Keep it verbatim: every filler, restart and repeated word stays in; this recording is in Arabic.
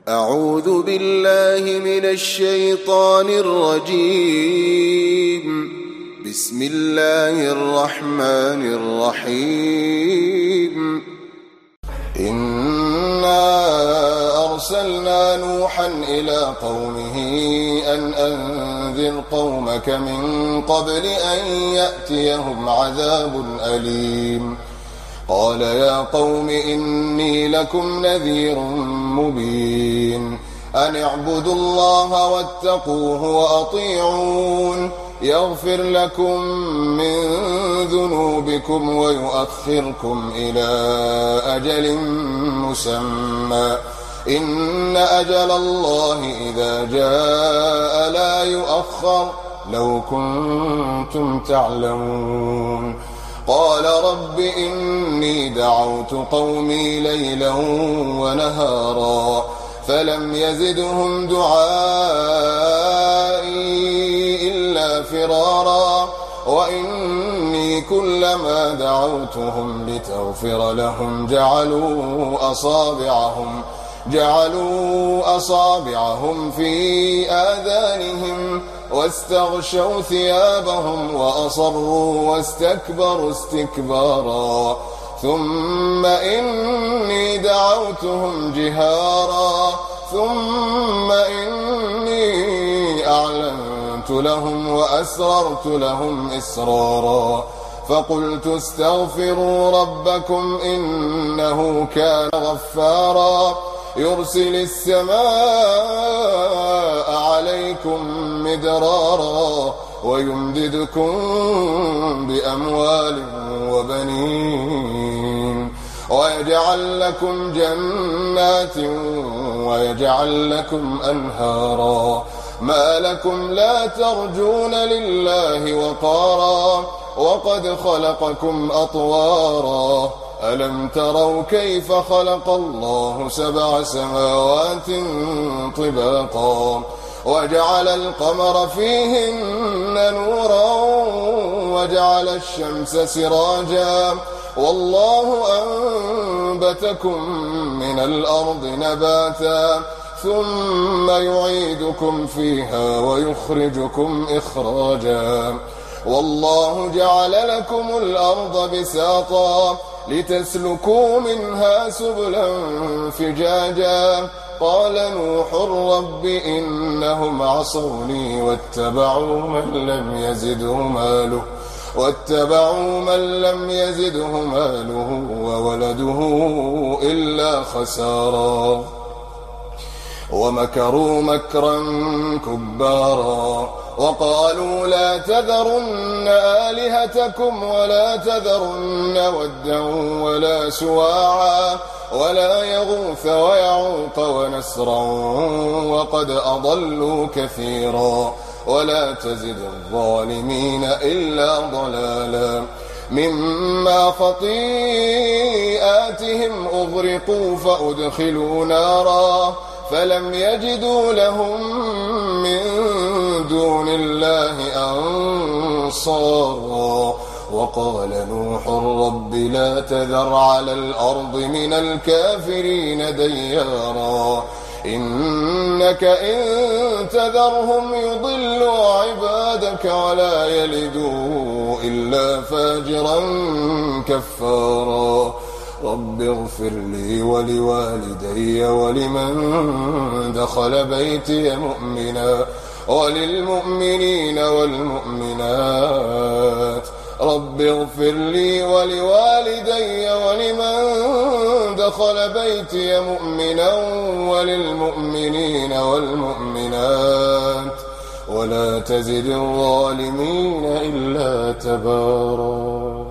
أعوذ بالله من الشيطان الرجيم. بسم الله الرحمن الرحيم. إنا أرسلنا نوحا إلى قومه أن أنذر قومك من قبل أن يأتيهم عذاب أليم. قال يا قوم إني لكم نذير مبين. أن اعبدوا الله واتقوه وأطيعون يغفر لكم من ذنوبكم ويؤخركم إلى أجل مسمى إن أجل الله إذا جاء لا يؤخر لو كنتم تعلمون. قال رب إني دعوت قومي ليلا ونهارا فلم يزدهم دعائي إلا فرارا وإني كلما دعوتهم لتغفر لهم جعلوا أصابعهم جعلوا أصابعهم في آذانهم واستغشوا ثيابهم وأصروا واستكبروا استكبارا ثم إني دعوتهم جهارا ثم إني أعلنت لهم وأسررت لهم إسرارا فقلت استغفروا ربكم إنه كان غفارا يرسل السماء عليكم مدرارا ويمددكم بأموال وبنين ويجعل لكم جنات ويجعل لكم أنهارا ما لكم لا ترجون لله وقارا وقد خلقكم أطوارا ألم تروا كيف خلق الله سبع سماوات طباقا وجعل القمر فيهن نورا وجعل الشمس سراجا والله أنبتكم من الأرض نباتا ثم يعيدكم فيها ويخرجكم إخراجا والله جعل لكم الأرض بساطا لتسلكوا منها سبلا فجاجا قال نوح رب إنهم عصوني واتبعوا من لم يزده ماله واتبعوا من لم يزده ماله وولده إلا خسارا ومكروا مكرا كبارا وقالوا لا تذرن آلهتكم ولا تذرن ودا ولا سواعا ولا يغوث ويعوق ونسرا وقد أضلوا كثيرا ولا تزد الظالمين إلا ضلالا مما خطيئاتهم أغرقوا فأدخلوا نارا فلم يجدوا لهم من دون الله أنصارا وقال نوح رب لا تذر على الأرض من الكافرين ديارا إنك إن تذرهم يضلوا عبادك ولا يلدوا إلا فاجرا كفارا رب اغفر لي ولوالدي ولمن دخل بيتي مؤمنا وللمؤمنين والمؤمنات رب اغفر لي ولوالدي ولمن دخل بيتي مؤمنا وللمؤمنين والمؤمنات ولا تزد الظالمين إلا تبارا.